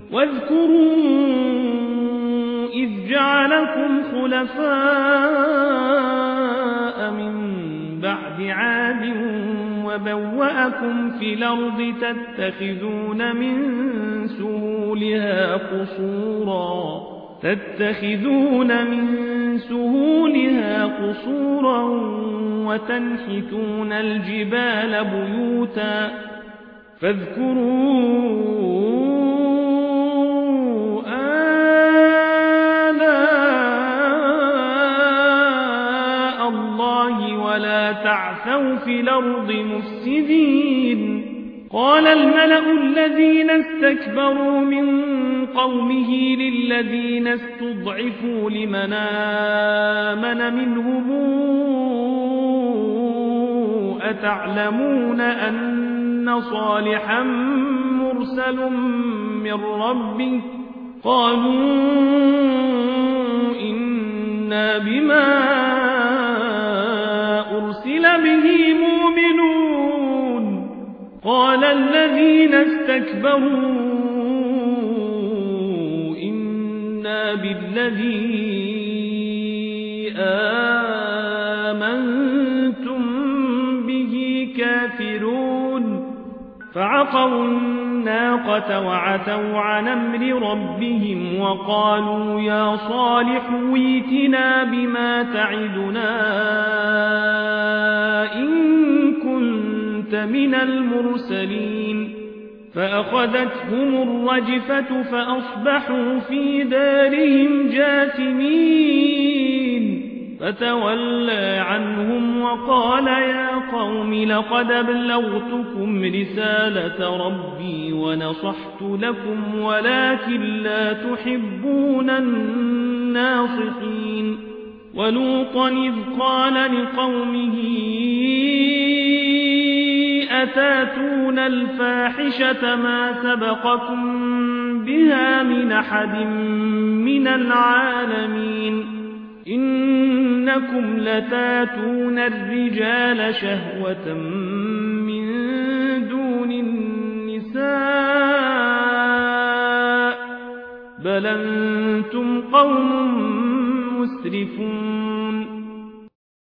واذكروا إذ جعلكم خلفاء من بعد عاد وبوأكم في الأرض تتخذون من سهولها قصورا وتنحتون الجبال بيوتا فاذكروا آلاء الله ولا تعثوا في الأرض مفسدين قال الملأ الذين استكبروا من قومه للذين استضعفوا لمن آمن منهم أتعلمون أن صالحا مرسل من ربه قالوا إنا بما أرسل به مؤمنون قال الذين استكبروا إنا بالذي آمنتم به كافرون فعقروا الناقة وعتوا عن أمر ربهم وقالوا يا صالح ائتنا بما تعدنا إن كنت من المرسلين فأخذتهم الرجفة فأصبحوا في دارهم جاثمين فتولى عنهم وقال يا قوم لقد أبلغتكم رسالة ربي ونصحت لكم ولكن لا تحبون الناصحين ولوطا إذ قال لقومه أتاتون الفاحشة ما سبقكم بها من أحد من العالمين إنكم لتاتون الرجال شهوة من دون النساء بل أنتم قوم مسرفون